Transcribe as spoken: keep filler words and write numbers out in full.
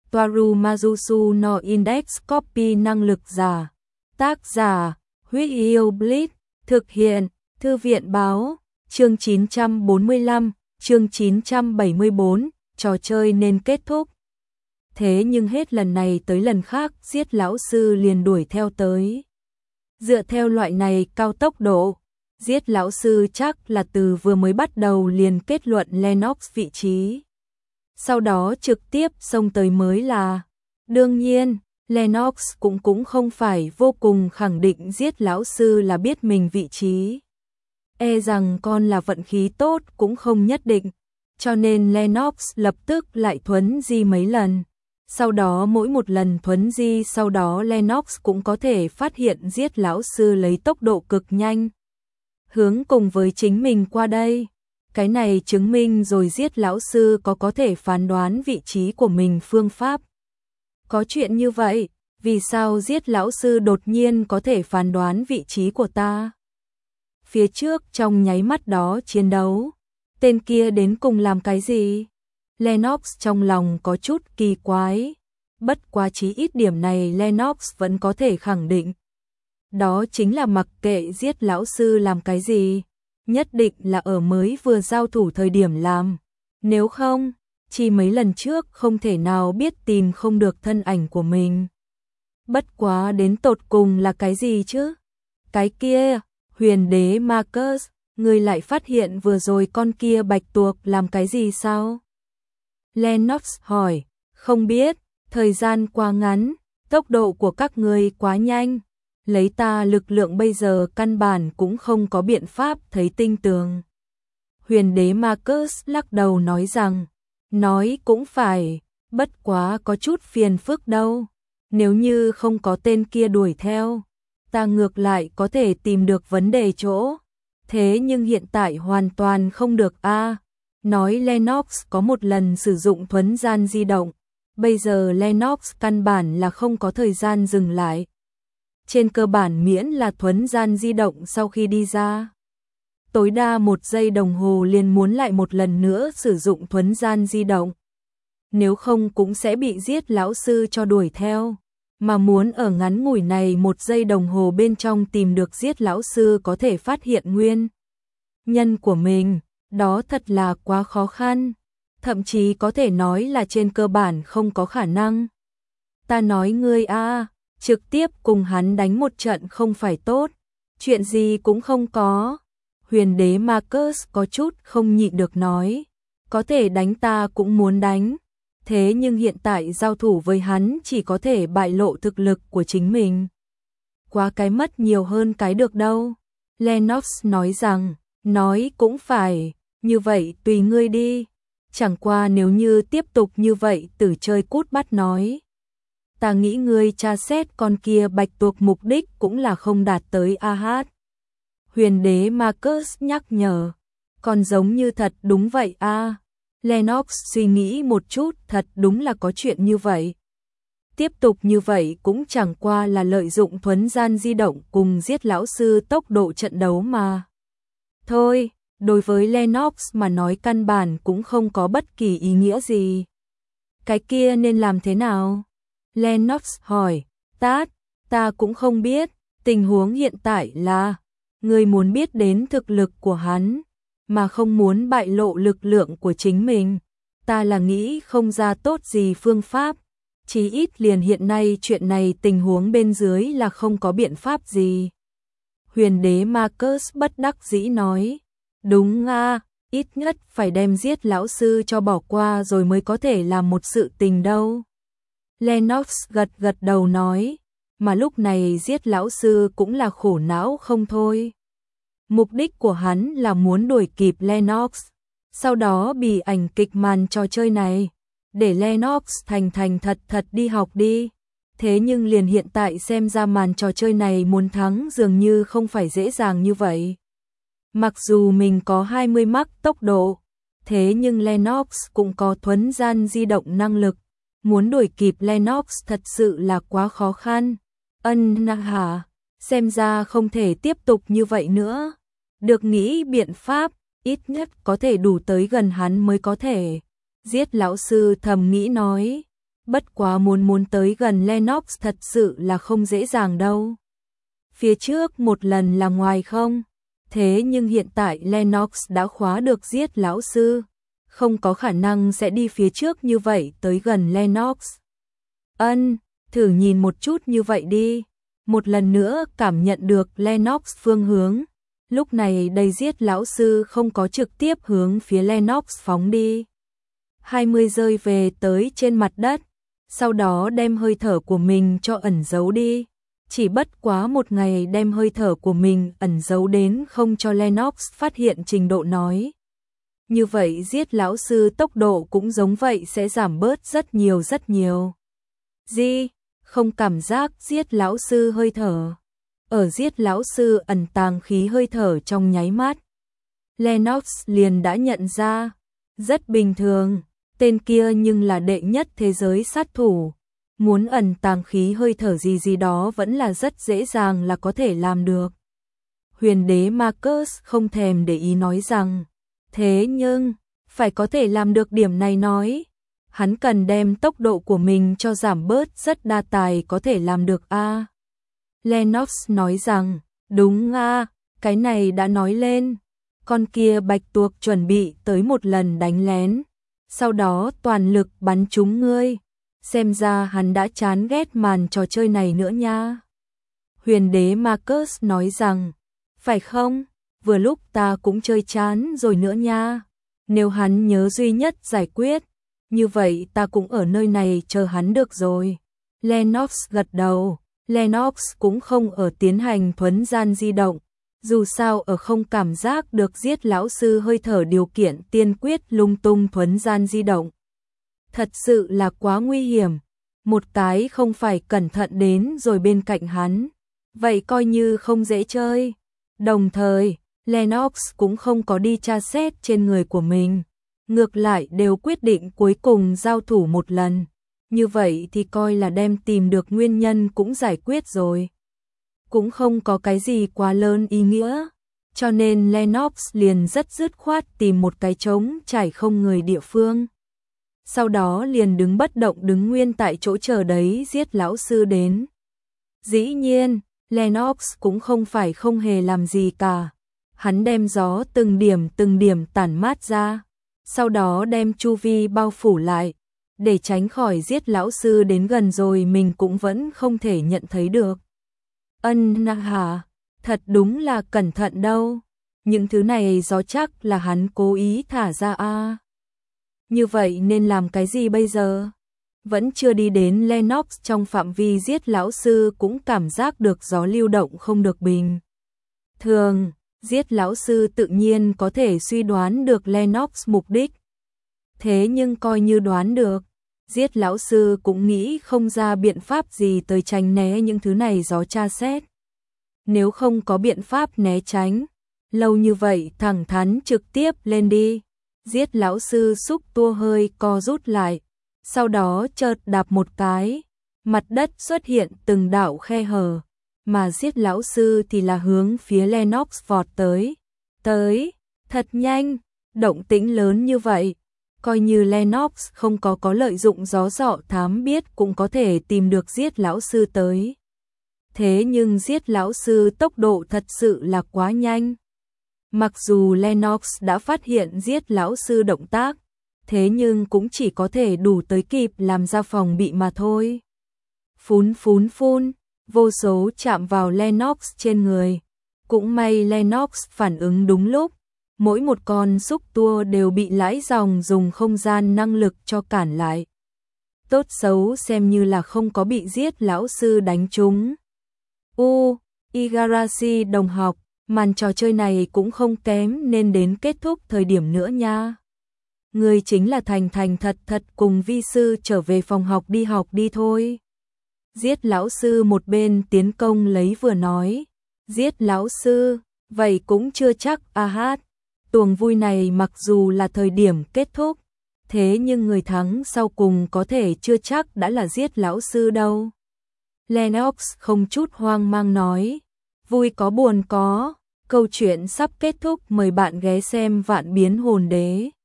Toaru Majusu no Index Copy năng lực giả. Tác giả, Huyết Yêu Blitz, thực hiện, Thư viện báo, chương chín trăm bốn mươi lăm, chương chín trăm bảy mươi tư, trò chơi nên kết thúc. Thế nhưng hết lần này tới lần khác, giết lão sư liền đuổi theo tới. Dựa theo loại này cao tốc độ, giết lão sư chắc là từ vừa mới bắt đầu liền kết luận Lennox vị trí. Sau đó trực tiếp xông tới mới là. Đương nhiên, Lennox cũng cũng không phải vô cùng khẳng định giết lão sư là biết mình vị trí. E rằng con là vận khí tốt cũng không nhất định, cho nên Lennox lập tức lại thuấn di mấy lần. Sau đó mỗi một lần thuấn di sau đó Lennox cũng có thể phát hiện giết lão sư lấy tốc độ cực nhanh. Hướng cùng với chính mình qua đây. Cái này chứng minh rồi giết lão sư có có thể phán đoán vị trí của mình phương pháp. Có chuyện như vậy, vì sao giết lão sư đột nhiên có thể phán đoán vị trí của ta? Phía trước trong nháy mắt đó chiến đấu, tên kia đến cùng làm cái gì? Lennox trong lòng có chút kỳ quái, bất quá chí ít điểm này Lennox vẫn có thể khẳng định. Đó chính là mặc kệ giết lão sư làm cái gì, nhất định là ở mới vừa giao thủ thời điểm làm. Nếu không, chỉ mấy lần trước không thể nào biết tìm không được thân ảnh của mình. Bất quá đến tột cùng là cái gì chứ? Cái kia, huyền đế Marcus, người lại phát hiện vừa rồi con kia bạch tuộc làm cái gì sao? Lennox hỏi, không biết, thời gian quá ngắn, tốc độ của các người quá nhanh. Lấy ta lực lượng bây giờ căn bản cũng không có biện pháp thấy tinh tường. Huyền đế Marcus lắc đầu nói rằng, nói cũng phải, bất quá có chút phiền phức đâu. Nếu như không có tên kia đuổi theo, ta ngược lại có thể tìm được vấn đề chỗ. Thế nhưng hiện tại hoàn toàn không được a. Nói Lennox có một lần sử dụng thuấn gian di động, bây giờ Lennox căn bản là không có thời gian dừng lại. Trên cơ bản miễn là thuấn gian di động sau khi đi ra, tối đa một giây đồng hồ liền muốn lại một lần nữa sử dụng thuấn gian di động. Nếu không cũng sẽ bị giết lão sư cho đuổi theo, mà muốn ở ngắn ngủi này một giây đồng hồ bên trong tìm được giết lão sư có thể phát hiện nguyên nhân của mình, đó thật là quá khó khăn, thậm chí có thể nói là trên cơ bản không có khả năng. Ta nói ngươi a, trực tiếp cùng hắn đánh một trận không phải tốt, chuyện gì cũng không có. Huyền đế Marcus có chút không nhịn được nói, có thể đánh ta cũng muốn đánh, thế nhưng hiện tại giao thủ với hắn chỉ có thể bại lộ thực lực của chính mình. Quá cái mất nhiều hơn cái được đâu. Lennox nói rằng, nói cũng phải, như vậy tùy ngươi đi, chẳng qua nếu như tiếp tục như vậy tử chơi cút bắt nói. Ta nghĩ ngươi tra xét con kia bạch tuộc mục đích cũng là không đạt tới a hát. Huyền đế Marcus nhắc nhở, còn giống như thật đúng vậy a. Lennox suy nghĩ một chút, thật đúng là có chuyện như vậy. Tiếp tục như vậy cũng chẳng qua là lợi dụng thuấn gian di động cùng giết lão sư tốc độ trận đấu mà. Thôi, đối với Lennox mà nói căn bản cũng không có bất kỳ ý nghĩa gì. Cái kia nên làm thế nào? Lennox hỏi, tát, ta cũng không biết, tình huống hiện tại là, người muốn biết đến thực lực của hắn, mà không muốn bại lộ lực lượng của chính mình, ta là nghĩ không ra tốt gì phương pháp, chí ít liền hiện nay chuyện này tình huống bên dưới là không có biện pháp gì. Huyền đế Marcus bất đắc dĩ nói, đúng a, ít nhất phải đem giết lão sư cho bỏ qua rồi mới có thể làm một sự tình đâu. Lennox gật gật đầu nói, mà lúc này giết lão sư cũng là khổ não không thôi. Mục đích của hắn là muốn đuổi kịp Lennox, sau đó bị ảnh kịch màn trò chơi này, để Lennox thành thành thật thật đi học đi. Thế nhưng liền hiện tại xem ra màn trò chơi này muốn thắng dường như không phải dễ dàng như vậy. Mặc dù mình có hai mươi mắc tốc độ, thế nhưng Lennox cũng có thuấn gian di động năng lực. Muốn đuổi kịp Lennox thật sự là quá khó khăn. Ân na hả, xem ra không thể tiếp tục như vậy nữa. Được nghĩ biện pháp, ít nhất có thể đủ tới gần hắn mới có thể. Giết lão sư thầm nghĩ nói. Bất quá muốn muốn tới gần Lennox thật sự là không dễ dàng đâu. Phía trước một lần là ngoài không, thế nhưng hiện tại Lennox đã khóa được giết lão sư, không có khả năng sẽ đi phía trước như vậy tới gần Lennox. Ân, thử nhìn một chút như vậy đi. Một lần nữa cảm nhận được Lennox phương hướng. Lúc này đây giết lão sư không có trực tiếp hướng phía Lennox phóng đi. hai mươi rơi về tới trên mặt đất, sau đó đem hơi thở của mình cho ẩn giấu đi. Chỉ bất quá một ngày đem hơi thở của mình ẩn giấu đến không cho Lennox phát hiện trình độ nói. Như vậy giết lão sư tốc độ cũng giống vậy sẽ giảm bớt rất nhiều rất nhiều. Gì? Không cảm giác giết lão sư hơi thở. Ở giết lão sư ẩn tàng khí hơi thở trong nháy mắt. Lennox liền đã nhận ra. Rất bình thường, tên kia nhưng là đệ nhất thế giới sát thủ. Muốn ẩn tàng khí hơi thở gì gì đó vẫn là rất dễ dàng là có thể làm được. Huyền đế Marcus không thèm để ý nói rằng, thế nhưng, phải có thể làm được điểm này nói. Hắn cần đem tốc độ của mình cho giảm bớt rất đa tài có thể làm được a. À. Lennox nói rằng, đúng a, à, cái này đã nói lên. Con kia bạch tuộc chuẩn bị tới một lần đánh lén, sau đó toàn lực bắn trúng ngươi. Xem ra hắn đã chán ghét màn trò chơi này nữa nha. Huyền đế Marcus nói rằng, phải không, vừa lúc ta cũng chơi chán rồi nữa nha. Nếu hắn nhớ duy nhất giải quyết, như vậy ta cũng ở nơi này chờ hắn được rồi. Lennox gật đầu, Lennox cũng không ở tiến hành thuấn gian di động. Dù sao ở không cảm giác được giết lão sư hơi thở điều kiện tiên quyết lung tung thuấn gian di động. Thật sự là quá nguy hiểm, một cái không phải cẩn thận đến rồi bên cạnh hắn, vậy coi như không dễ chơi. Đồng thời, Lennox cũng không có đi tra xét trên người của mình, ngược lại đều quyết định cuối cùng giao thủ một lần, như vậy thì coi là đem tìm được nguyên nhân cũng giải quyết rồi. Cũng không có cái gì quá lớn ý nghĩa, cho nên Lennox liền rất dứt khoát tìm một cái trống trải không người địa phương. Sau đó liền đứng bất động đứng nguyên tại chỗ chờ đấy giết lão sư đến. Dĩ nhiên, Lennox cũng không phải không hề làm gì cả. Hắn đem gió từng điểm từng điểm tản mát ra, sau đó đem chu vi bao phủ lại, để tránh khỏi giết lão sư đến gần rồi mình cũng vẫn không thể nhận thấy được. Ân na hả, thật đúng là cẩn thận đâu. Những thứ này gió chắc là hắn cố ý thả ra a. À. Như vậy nên làm cái gì bây giờ? Vẫn chưa đi đến Lennox trong phạm vi giết lão sư cũng cảm giác được gió lưu động không được bình thường. Giết lão sư tự nhiên có thể suy đoán được Lennox mục đích. Thế nhưng coi như đoán được, giết lão sư cũng nghĩ không ra biện pháp gì tới tránh né những thứ này gió tra xét. Nếu không có biện pháp né tránh, lâu như vậy thẳng thắn trực tiếp lên đi. Giết lão sư xúc tua hơi co rút lại, sau đó chợt đạp một cái, mặt đất xuất hiện từng đạo khe hở, mà giết lão sư thì là hướng phía Lennox vọt tới. Tới, thật nhanh, động tĩnh lớn như vậy, coi như Lennox không có có lợi dụng gió dọ thám biết cũng có thể tìm được giết lão sư tới. Thế nhưng giết lão sư tốc độ thật sự là quá nhanh. Mặc dù Lennox đã phát hiện giết lão sư động tác, thế nhưng cũng chỉ có thể đủ tới kịp làm ra phòng bị mà thôi. Phún phún phun, vô số chạm vào Lennox trên người. Cũng may Lennox phản ứng đúng lúc, mỗi một con xúc tua đều bị lãi dòng dùng không gian năng lực cho cản lại. Tốt xấu xem như là không có bị giết lão sư đánh trúng. U, Igarashi đồng học, màn trò chơi này cũng không kém nên đến kết thúc thời điểm nữa nha. Người chính là thành thành thật thật cùng vi sư trở về phòng học đi học đi thôi. Giết lão sư một bên tiến công lấy vừa nói. Giết lão sư, vậy cũng chưa chắc a hát. Tuồng vui này mặc dù là thời điểm kết thúc, thế nhưng người thắng sau cùng có thể chưa chắc đã là giết lão sư đâu. Lennox không chút hoang mang nói. Vui có buồn có, câu chuyện sắp kết thúc, mời bạn ghé xem Vạn Biến Hồn Đế.